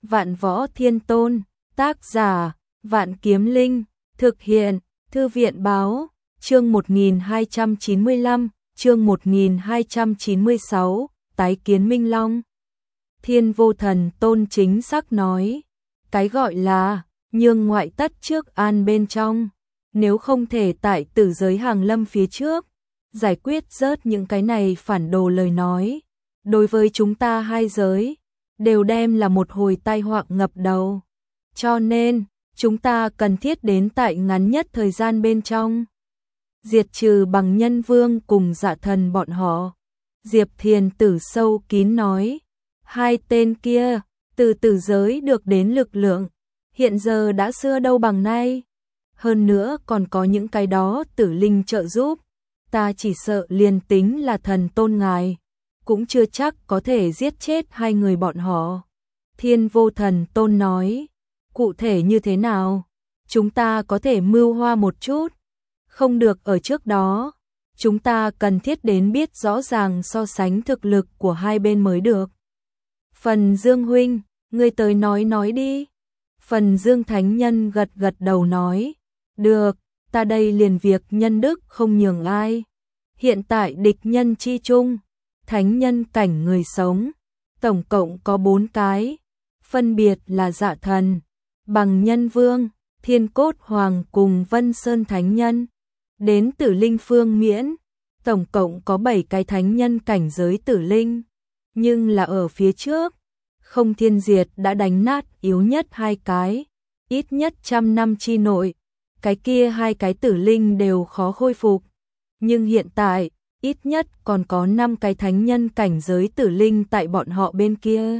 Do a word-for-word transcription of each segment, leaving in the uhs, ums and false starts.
Vạn Võ Thiên Tôn, tác giả, Vạn Kiếm Linh, thực hiện, Thư viện báo, chương một nghìn hai trăm chín mươi lăm, chương một nghìn hai trăm chín mươi sáu, tái kiến Minh Long. Thiên Vô Thần Tôn chính xác nói, cái gọi là nhường ngoại tất trước an bên trong, nếu không thể tại tử giới hàng lâm phía trước, giải quyết rớt những cái này phản đồ lời nói, đối với chúng ta hai giới, đều đem là một hồi tai họa ngập đầu. Cho nên, chúng ta cần thiết đến tại ngắn nhất thời gian bên trong. Diệt trừ bằng Nhân Vương cùng Dạ Thần bọn họ. Diệp Thiền Tử sâu kín nói, hai tên kia, từ tử giới được đến lực lượng, hiện giờ đã xưa đâu bằng nay. Hơn nữa còn có những cái đó tử linh trợ giúp, ta chỉ sợ liền tính là thần tôn ngài, cũng chưa chắc có thể giết chết hai người bọn họ. Thiên Vô Thần Tôn nói, cụ thể như thế nào? Chúng ta có thể mưu hoa một chút, không được ở trước đó. Chúng ta cần thiết đến biết rõ ràng so sánh thực lực của hai bên mới được. Phần Dương huynh, ngươi tới nói nói đi. Phần Dương Thánh Nhân gật gật đầu nói, được, ta đây liền việc nhân đức không nhường ai. Hiện tại địch nhân chi chung, thánh nhân cảnh người sống, tổng cộng có bốn cái, phân biệt là Dạ Thần, Bằng Nhân Vương, Thiên Cốt Hoàng cùng Vân Sơn Thánh Nhân. Đến Tử Linh Phương Miễn, tổng cộng có bảy cái thánh nhân cảnh giới tử linh, nhưng là ở phía trước, Không Thiên Diệt đã đánh nát yếu nhất hai cái, ít nhất trăm năm chi nội, cái kia hai cái tử linh đều khó khôi phục, nhưng hiện tại, ít nhất còn có năm cái thánh nhân cảnh giới tử linh tại bọn họ bên kia.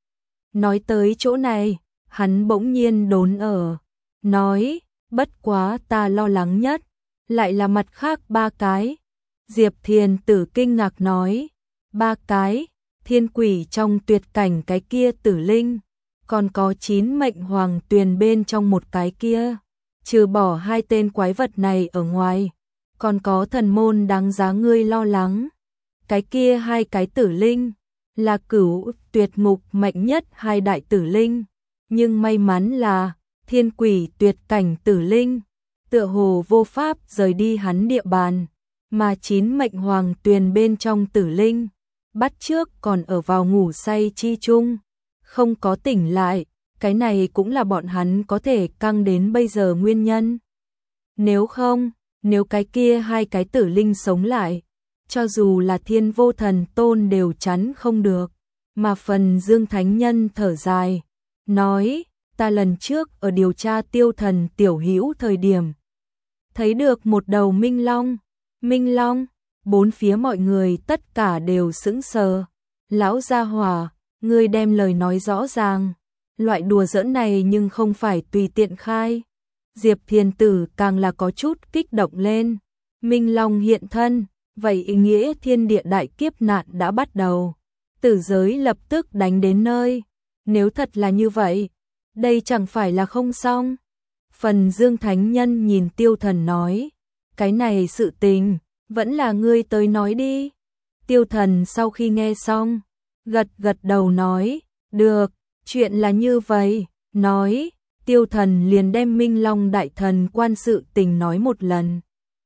Nói tới chỗ này, hắn bỗng nhiên đốn ở, nói, bất quá ta lo lắng nhất, lại là mặt khác ba cái. Diệp Thiền Tử kinh ngạc nói, ba cái, thiên quỷ trong tuyệt cảnh cái kia tử linh, còn có chín mệnh hoàng tuyền bên trong một cái kia, trừ bỏ hai tên quái vật này ở ngoài, còn có thần môn đáng giá ngươi lo lắng. Cái kia hai cái tử linh, là cửu tuyệt ngục mạnh nhất hai đại tử linh, nhưng may mắn là, thiên quỷ tuyệt cảnh tử linh, tựa hồ vô pháp rời đi hắn địa bàn, mà chín mệnh hoàng tuyền bên trong tử linh, bắt trước còn ở vào ngủ say chi chung, không có tỉnh lại, cái này cũng là bọn hắn có thể căng đến bây giờ nguyên nhân. Nếu không, nếu cái kia hai cái tử linh sống lại, cho dù là Thiên Vô Thần Tôn đều chắn không được, mà Phần Dương Thánh Nhân thở dài, nói, ta lần trước ở điều tra Tiêu Thần tiểu hữu thời điểm, thấy được một đầu Minh Long. Minh Long, bốn phía mọi người tất cả đều sững sờ. Lão gia hỏa, ngươi đem lời nói rõ ràng, loại đùa giỡn này nhưng không phải tùy tiện khai. Diệp Thiền Tử càng là có chút kích động lên. Minh Long hiện thân, vậy ý nghĩa thiên địa đại kiếp nạn đã bắt đầu. Tử giới lập tức đánh đến nơi. Nếu thật là như vậy, đây chẳng phải là không xong. Phần Dương Thánh Nhân nhìn Tiêu Thần nói, cái này sự tình, vẫn là ngươi tới nói đi. Tiêu Thần sau khi nghe xong, gật gật đầu nói, được, chuyện là như vậy, nói, Tiêu Thần liền đem Minh Long Đại Thần quan sự tình nói một lần.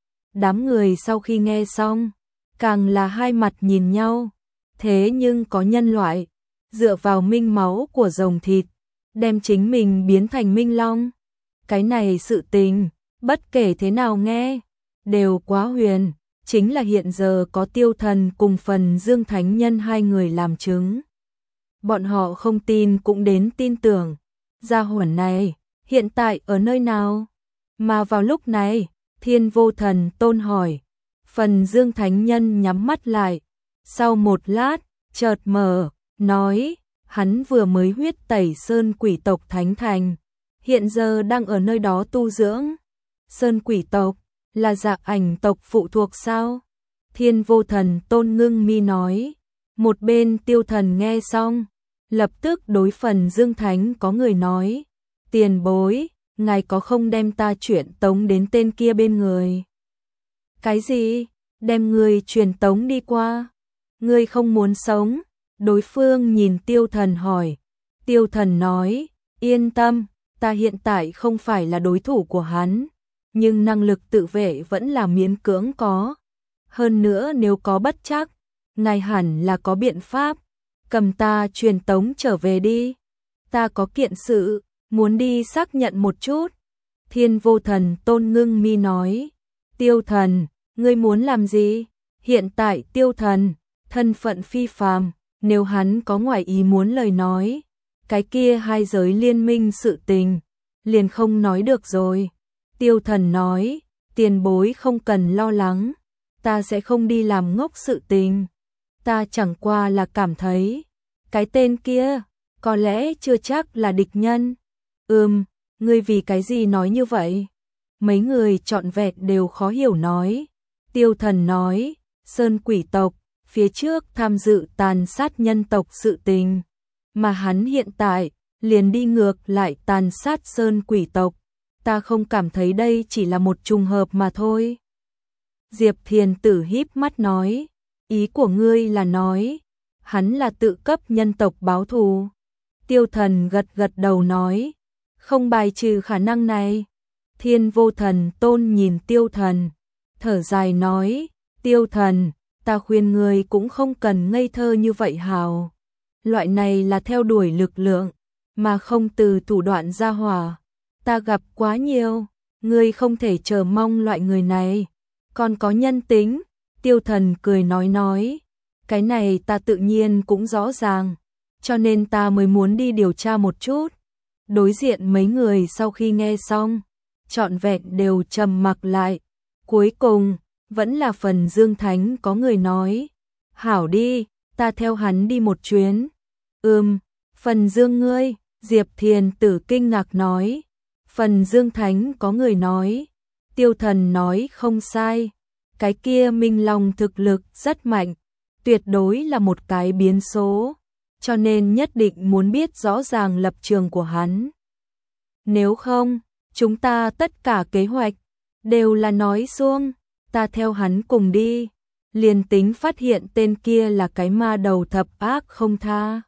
Đám người sau khi nghe xong, càng là hai mặt nhìn nhau, thế nhưng có nhân loại, dựa vào minh máu của rồng thịt, đem chính mình biến thành Minh Long. Cái này sự tình, bất kể thế nào nghe, đều quá huyền, chính là hiện giờ có Tiêu Thần cùng Phần Dương Thánh Nhân hai người làm chứng. Bọn họ không tin cũng đến tin tưởng, gia hỏa này, hiện tại ở nơi nào? Mà vào lúc này, Thiên Vô Thần Tôn hỏi, Phần Dương Thánh Nhân nhắm mắt lại, sau một lát, chợt mở, nói, hắn vừa mới huyết tẩy Sơn Quỷ tộc Thánh Thành, hiện giờ đang ở nơi đó tu dưỡng. Sơn Quỷ tộc, là Dạ Ảnh tộc phụ thuộc sao? Thiên Vô Thần Tôn ngưng mi nói. Một bên Tiêu Thần nghe xong, lập tức đối Phần Dương Thánh có người nói, tiền bối, ngài có không đem ta chuyển tống đến tên kia bên người? Cái gì? Đem người truyền tống đi qua? Ngươi không muốn sống? Đối phương nhìn Tiêu Thần hỏi. Tiêu Thần nói, yên tâm, ta hiện tại không phải là đối thủ của hắn, nhưng năng lực tự vệ vẫn là miễn cưỡng có. Hơn nữa nếu có bất trắc, ngài hẳn là có biện pháp, cầm ta truyền tống trở về đi. Ta có kiện sự, muốn đi xác nhận một chút. Thiên Vô Thần Tôn ngưng mi nói, Tiêu Thần, ngươi muốn làm gì? Hiện tại Tiêu Thần, thân phận phi phàm, nếu hắn có ngoài ý muốn lời nói, cái kia hai giới liên minh sự tình, liền không nói được rồi. Tiêu Thần nói, tiền bối không cần lo lắng, ta sẽ không đi làm ngốc sự tình. Ta chẳng qua là cảm thấy, cái tên kia, có lẽ chưa chắc là địch nhân. Ừm, ngươi vì cái gì nói như vậy? Mấy người trọn vẹn đều khó hiểu nói. Tiêu Thần nói, Sơn Quỷ tộc, phía trước tham dự tàn sát nhân tộc sự tình, mà hắn hiện tại, liền đi ngược lại tàn sát Sơn Quỷ tộc. Ta không cảm thấy đây chỉ là một trùng hợp mà thôi. Diệp Thiền Tử híp mắt nói, ý của ngươi là nói, hắn là tự cấp nhân tộc báo thù. Tiêu Thần gật gật đầu nói, không bài trừ khả năng này. Thiên Vô Thần Tôn nhìn Tiêu Thần, thở dài nói, Tiêu Thần, ta khuyên ngươi cũng không cần ngây thơ như vậy hào. Loại này là theo đuổi lực lượng, mà không từ thủ đoạn ra hỏa. Ta gặp quá nhiều, ngươi không thể chờ mong loại người này. Còn có nhân tính, Tiêu Thần cười nói nói, cái này ta tự nhiên cũng rõ ràng, cho nên ta mới muốn đi điều tra một chút. Đối diện mấy người sau khi nghe xong, trọn vẹn đều trầm mặc lại. Cuối cùng, vẫn là phần Dương Thánh có người nói, hảo đi, ta theo hắn đi một chuyến. Ừm, phần Dương ngươi, Diệp Thiền Tử kinh ngạc nói. Phần Dương Thánh có người nói, Tiêu Thần nói không sai, cái kia Minh Long thực lực rất mạnh, tuyệt đối là một cái biến số, cho nên nhất định muốn biết rõ ràng lập trường của hắn. Nếu không, chúng ta tất cả kế hoạch đều là nói suông, ta theo hắn cùng đi, liền tính phát hiện tên kia là cái ma đầu thập ác không tha,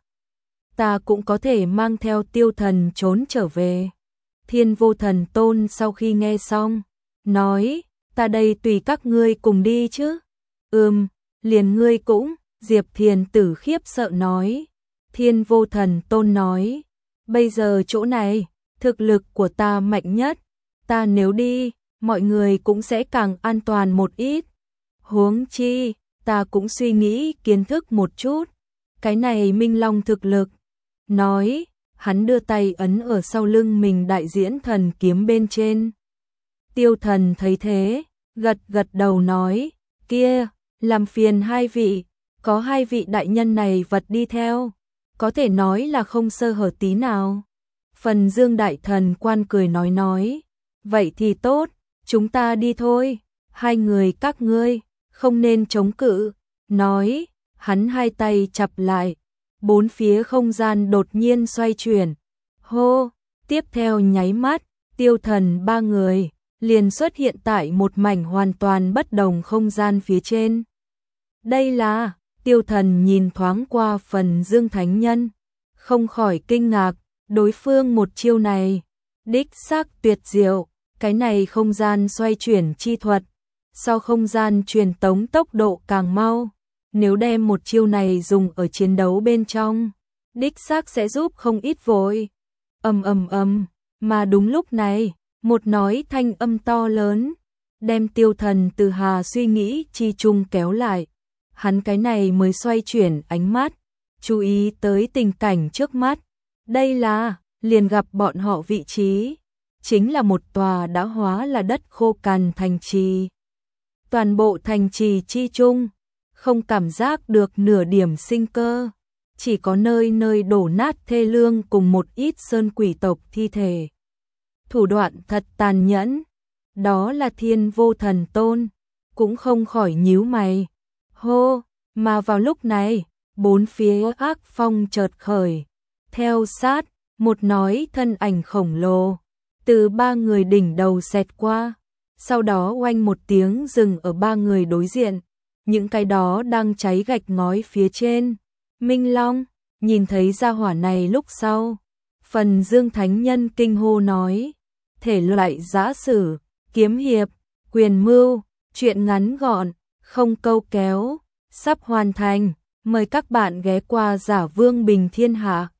ta cũng có thể mang theo Tiêu Thần trốn trở về. Thiên Vô Thần Tôn sau khi nghe xong, nói, ta đây tùy các ngươi cùng đi chứ. Ừm, liền ngươi cũng, Diệp Thiền Tử khiếp sợ nói. Thiên Vô Thần Tôn nói, bây giờ chỗ này, thực lực của ta mạnh nhất, ta nếu đi, mọi người cũng sẽ càng an toàn một ít. Huống chi, ta cũng suy nghĩ kiến thức một chút, cái này Minh Long thực lực. Nói, hắn đưa tay ấn ở sau lưng mình đại diễn thần kiếm bên trên. Tiêu Thần thấy thế, gật gật đầu nói, kia, làm phiền hai vị, có hai vị đại nhân này vật đi theo, có thể nói là không sơ hở tí nào. Phần Dương Đại Thần quan cười nói nói, vậy thì tốt, chúng ta đi thôi, hai người các ngươi, không nên chống cự. Nói, hắn hai tay chặp lại, bốn phía không gian đột nhiên xoay chuyển. Hô, tiếp theo nháy mắt, Tiêu Thần ba người liền xuất hiện tại một mảnh hoàn toàn bất đồng không gian phía trên. Đây là, Tiêu Thần nhìn thoáng qua phần Dương Thánh Nhân, không khỏi kinh ngạc, đối phương một chiêu này, đích xác tuyệt diệu, cái này không gian xoay chuyển chi thuật, so không gian truyền tống tốc độ càng mau, nếu đem một chiêu này dùng ở chiến đấu bên trong, đích xác sẽ giúp không ít vội. Ầm ầm ầm, mà đúng lúc này, một nói thanh âm to lớn, đem Tiêu Thần từ hà suy nghĩ chi chung kéo lại. Hắn cái này mới xoay chuyển ánh mắt, chú ý tới tình cảnh trước mắt. Đây là, liền gặp bọn họ vị trí, chính là một tòa đã hóa là đất khô cằn thành trì. Toàn bộ thành trì chi chung, không cảm giác được nửa điểm sinh cơ, chỉ có nơi nơi đổ nát thê lương cùng một ít sơn quỷ tộc thi thể. Thủ đoạn thật tàn nhẫn, đó là Thiên Vô Thần Tôn, cũng không khỏi nhíu mày. Hô, mà vào lúc này, bốn phía ác phong chợt khởi, theo sát, một nói thân ảnh khổng lồ, từ ba người đỉnh đầu xẹt qua, sau đó oanh một tiếng dừng ở ba người đối diện, những cái đó đang cháy gạch ngói phía trên. Minh Long, nhìn thấy gia hỏa này lúc sau, phần Dương Thánh Nhân kinh hô nói, thể loại giã sử, kiếm hiệp, quyền mưu, truyện ngắn gọn, không câu kéo, sắp hoàn thành, mời các bạn ghé qua Giả Vương Bình Thiên Hạ.